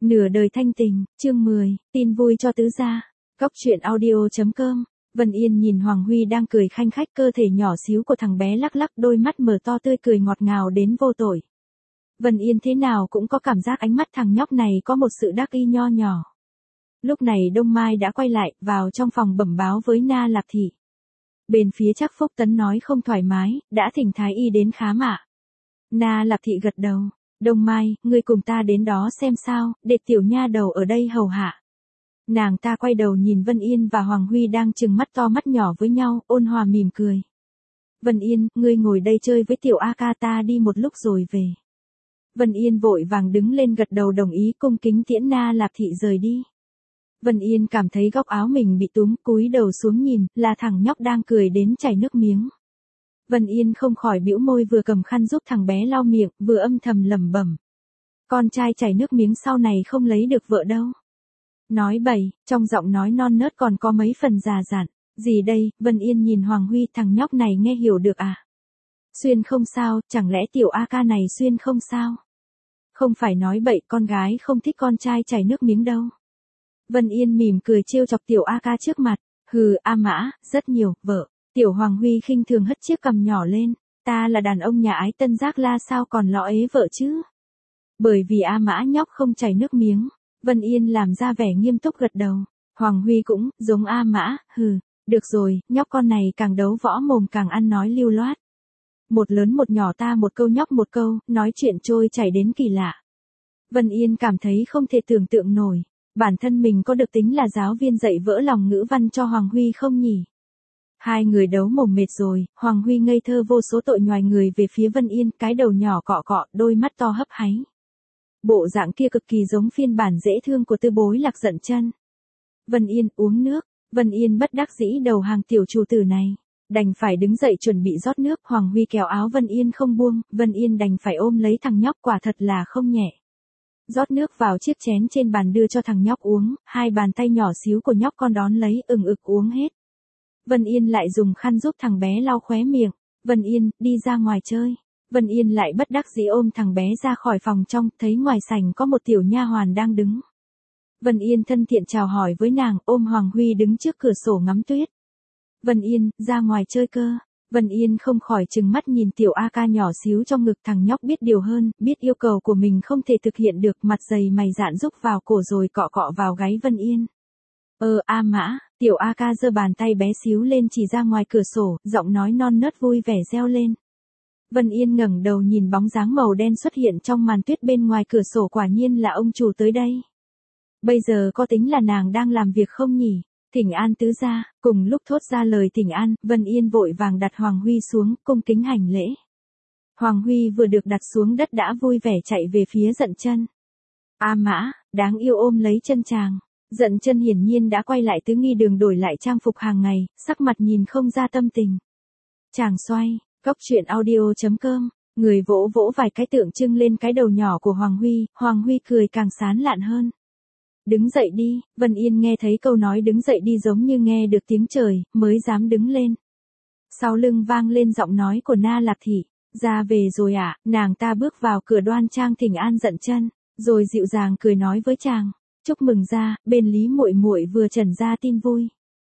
Nửa đời thanh tình, chương 10, tin vui cho tứ gia. Góc truyện audio.com. Vân Yên nhìn Hoàng Huy đang cười khanh khách, cơ thể nhỏ xíu của thằng bé lắc lắc, đôi mắt mở to tươi cười ngọt ngào đến vô tội. Vân Yên thế nào cũng có cảm giác ánh mắt thằng nhóc này có một sự đắc ý nho nhỏ. Lúc này Đông Mai đã quay lại, vào trong phòng bẩm báo với Na Lạp Thị. Bên phía Trác Phúc Tấn nói không thoải mái, đã thỉnh Thái Y đến khám ạ. Na Lạp Thị gật đầu. Đông Mai, ngươi cùng ta đến đó xem sao, để tiểu nha đầu ở đây hầu hạ. Nàng ta quay đầu nhìn Vân Yên và Hoàng Huy đang trừng mắt to mắt nhỏ với nhau, ôn hòa mỉm cười. Vân Yên, ngươi ngồi đây chơi với tiểu A ca, ta đi một lúc rồi về. Vân Yên vội vàng đứng lên gật đầu đồng ý, cung kính tiễn Na Lạp Thị rời đi. Vân Yên cảm thấy góc áo mình bị túm, cúi đầu xuống nhìn, là thằng nhóc đang cười đến chảy nước miếng. Vân Yên không khỏi bĩu môi, vừa cầm khăn giúp thằng bé lau miệng, vừa âm thầm lẩm bẩm. Con trai chảy nước miếng sau này không lấy được vợ đâu. Nói bậy, trong giọng nói non nớt còn có mấy phần già dặn. Gì đây? Vân Yên nhìn Hoàng Huy, thằng nhóc này nghe hiểu được à? Xuyên không sao, chẳng lẽ tiểu A ca này xuyên không sao? Không phải nói bậy, con gái không thích con trai chảy nước miếng đâu. Vân Yên mỉm cười trêu chọc tiểu A ca trước mặt. Hừ, A Mã, rất nhiều, vợ. Tiểu Hoàng Huy khinh thường hất chiếc cằm nhỏ lên. Ta là đàn ông nhà ái Tân Giác La sao còn lo ế vợ chứ? Bởi vì A Mã nhóc không chảy nước miếng. Vân Yên làm ra vẻ nghiêm túc gật đầu. Hoàng Huy cũng, giống A Mã, hừ. Được rồi, nhóc con này càng đấu võ mồm càng ăn nói lưu loát. Một lớn một nhỏ ta một câu nhóc một câu, nói chuyện trôi chảy đến kỳ lạ. Vân Yên cảm thấy không thể tưởng tượng nổi. Bản thân mình có được tính là giáo viên dạy vỡ lòng ngữ văn cho Hoàng Huy không nhỉ? Hai người đấu mồm mệt rồi, Hoàng Huy ngây thơ vô số tội nhoài người về phía Vân Yên, cái đầu nhỏ cọ cọ, đôi mắt to hấp háy. Bộ dạng kia cực kỳ giống phiên bản dễ thương của Tư Bối Lạc Dận Chân. Vân Yên uống nước, Vân Yên bất đắc dĩ đầu hàng tiểu chủ tử này. Đành phải đứng dậy chuẩn bị rót nước, Hoàng Huy kéo áo Vân Yên không buông, Vân Yên đành phải ôm lấy thằng nhóc, quả thật là không nhẹ. Rót nước vào chiếc chén trên bàn đưa cho thằng nhóc uống, hai bàn tay nhỏ xíu của nhóc con đón lấy, ực uống hết. Vân Yên lại dùng khăn giúp thằng bé lau khóe miệng. Vân Yên, đi ra ngoài chơi. Vân Yên lại bất đắc dĩ ôm thằng bé ra khỏi phòng trong, thấy ngoài sảnh có một tiểu nha hoàn đang đứng. Vân Yên thân thiện chào hỏi với nàng, ôm Hoàng Huy đứng trước cửa sổ ngắm tuyết. Vân Yên, ra ngoài chơi cơ. Vân Yên không khỏi trừng mắt nhìn tiểu A ca nhỏ xíu trong ngực, thằng nhóc biết điều hơn, biết yêu cầu của mình không thể thực hiện được, mặt dày mày dạn rúc vào cổ rồi cọ cọ vào gáy Vân Yên. A Mã, tiểu A ca giơ bàn tay bé xíu lên chỉ ra ngoài cửa sổ, giọng nói non nớt vui vẻ reo lên. Vân Yên ngẩng đầu nhìn bóng dáng màu đen xuất hiện trong màn tuyết bên ngoài cửa sổ, quả nhiên là ông chủ tới đây. Bây giờ có tính là nàng đang làm việc không nhỉ? Thỉnh an tứ gia. Cùng lúc thốt ra lời thỉnh an, Vân Yên vội vàng đặt Hoàng Huy xuống, cung kính hành lễ. Hoàng Huy vừa được đặt xuống đất đã vui vẻ chạy về phía Dận Chân. A Mã, đáng yêu ôm lấy chân chàng. Dận Chân hiển nhiên đã quay lại tứ nghi đường đổi lại trang phục hàng ngày, sắc mặt nhìn không ra tâm tình. Chàng xoay, góc truyện audio.com, người vỗ vỗ vài cái tượng trưng lên cái đầu nhỏ của Hoàng Huy cười càng sán lạn hơn. Đứng dậy đi, Vân Yên nghe thấy câu nói đứng dậy đi giống như nghe được tiếng trời, mới dám đứng lên. Sau lưng vang lên giọng nói của Na Lạp Thị, ra về rồi ạ. Nàng ta bước vào cửa đoan trang thỉnh an Dận Chân, rồi dịu dàng cười nói với chàng, chúc mừng gia, bên Lý muội muội vừa trần ra tin vui.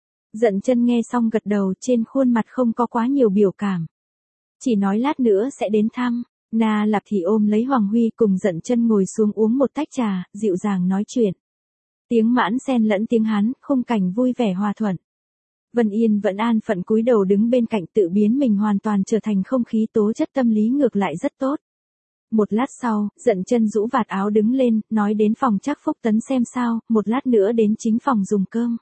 Dận Chân nghe xong gật đầu, trên khuôn mặt không có quá nhiều biểu cảm. Chỉ nói lát nữa sẽ đến thăm. Na Lạp Thị ôm lấy Hoàng Huy cùng Dận Chân ngồi xuống uống một tách trà, dịu dàng nói chuyện. Tiếng Mãn xen lẫn tiếng Hán, khung cảnh vui vẻ hòa thuận. Vân Yên vẫn an phận cúi đầu đứng bên cạnh, tự biến mình hoàn toàn trở thành không khí, tố chất tâm lý ngược lại rất tốt. Một lát sau, Dận Chân rũ vạt áo đứng lên, nói đến phòng Trác Phúc Tấn xem sao, một lát nữa đến chính phòng dùng cơm.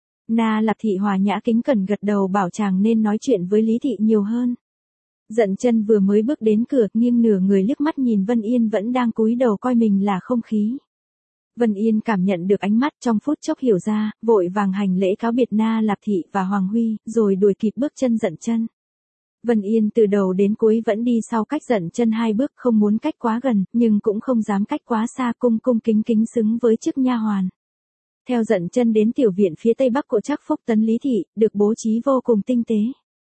Na Lạp Thị hòa nhã kính cẩn gật đầu bảo chàng nên nói chuyện với Lý Thị nhiều hơn. Dận Chân vừa mới bước đến cửa, nghiêng nửa người liếc mắt nhìn Vân Yên vẫn đang cúi đầu coi mình là không khí. Vân Yên cảm nhận được ánh mắt, trong phút chốc hiểu ra, vội vàng hành lễ cáo biệt Na Lạp Thị và Hoàng Huy, rồi đuổi kịp bước chân Dận Chân. Vân Yên từ đầu đến cuối vẫn đi sau cách Dận Chân 2 bước, không muốn cách quá gần, nhưng cũng không dám cách quá xa, cung kính xứng với chức nha hoàn. Theo Dận Chân đến tiểu viện phía tây bắc của Trác Phúc Tấn Lý Thị, được bố trí vô cùng tinh tế.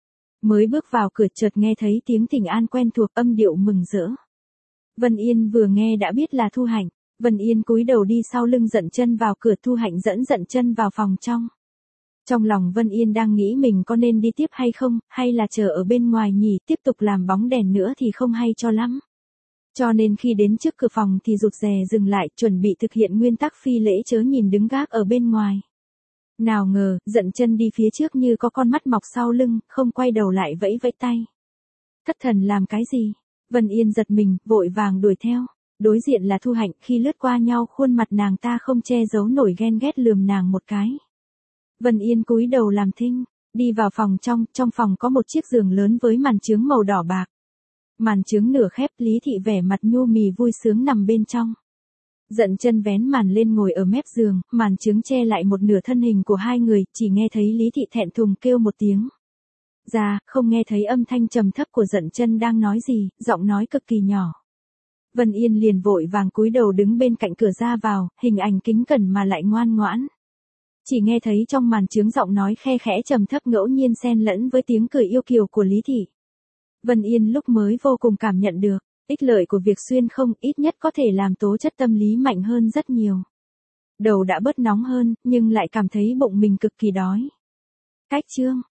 Mới bước vào cửa chợt nghe thấy tiếng thỉnh an quen thuộc, âm điệu mừng rỡ. Vân Yên vừa nghe đã biết là Thu Hạnh. Vân Yên cúi đầu đi sau lưng Dận Chân vào cửa, Thu Hạnh dẫn Dận Chân vào phòng trong. Trong lòng Vân Yên đang nghĩ mình có nên đi tiếp hay không, hay là chờ ở bên ngoài nhỉ, tiếp tục làm bóng đèn nữa thì không hay cho lắm. Cho nên khi đến trước cửa phòng thì rụt rè dừng lại, chuẩn bị thực hiện nguyên tắc phi lễ chớ nhìn đứng gác ở bên ngoài. Nào ngờ, Dận Chân đi phía trước như có con mắt mọc sau lưng, không quay đầu lại vẫy vẫy tay. Thất thần làm cái gì? Vân Yên giật mình, vội vàng đuổi theo. Đối diện là Thu Hạnh, khi lướt qua nhau khuôn mặt nàng ta không che giấu nổi ghen ghét lườm nàng một cái. Vân Yên cúi đầu làm thinh, đi vào phòng trong phòng có một chiếc giường lớn với màn chướng màu đỏ bạc. Màn chướng nửa khép, Lý Thị vẻ mặt nhu mì vui sướng nằm bên trong. Dận Chân vén màn lên ngồi ở mép giường, màn chướng che lại một nửa thân hình của hai người, chỉ nghe thấy Lý Thị thẹn thùng kêu một tiếng. Không nghe thấy âm thanh trầm thấp của Dận Chân đang nói gì, giọng nói cực kỳ nhỏ. Vân Yên liền vội vàng cúi đầu đứng bên cạnh cửa ra vào, hình ảnh kính cẩn mà lại ngoan ngoãn. Chỉ nghe thấy trong màn chướng giọng nói khe khẽ trầm thấp ngẫu nhiên xen lẫn với tiếng cười yêu kiều của Lý Thị. Vân Yên lúc mới vô cùng cảm nhận được, ích lợi của việc xuyên không ít nhất có thể làm tố chất tâm lý mạnh hơn rất nhiều. Đầu đã bớt nóng hơn, nhưng lại cảm thấy bụng mình cực kỳ đói. Cách chương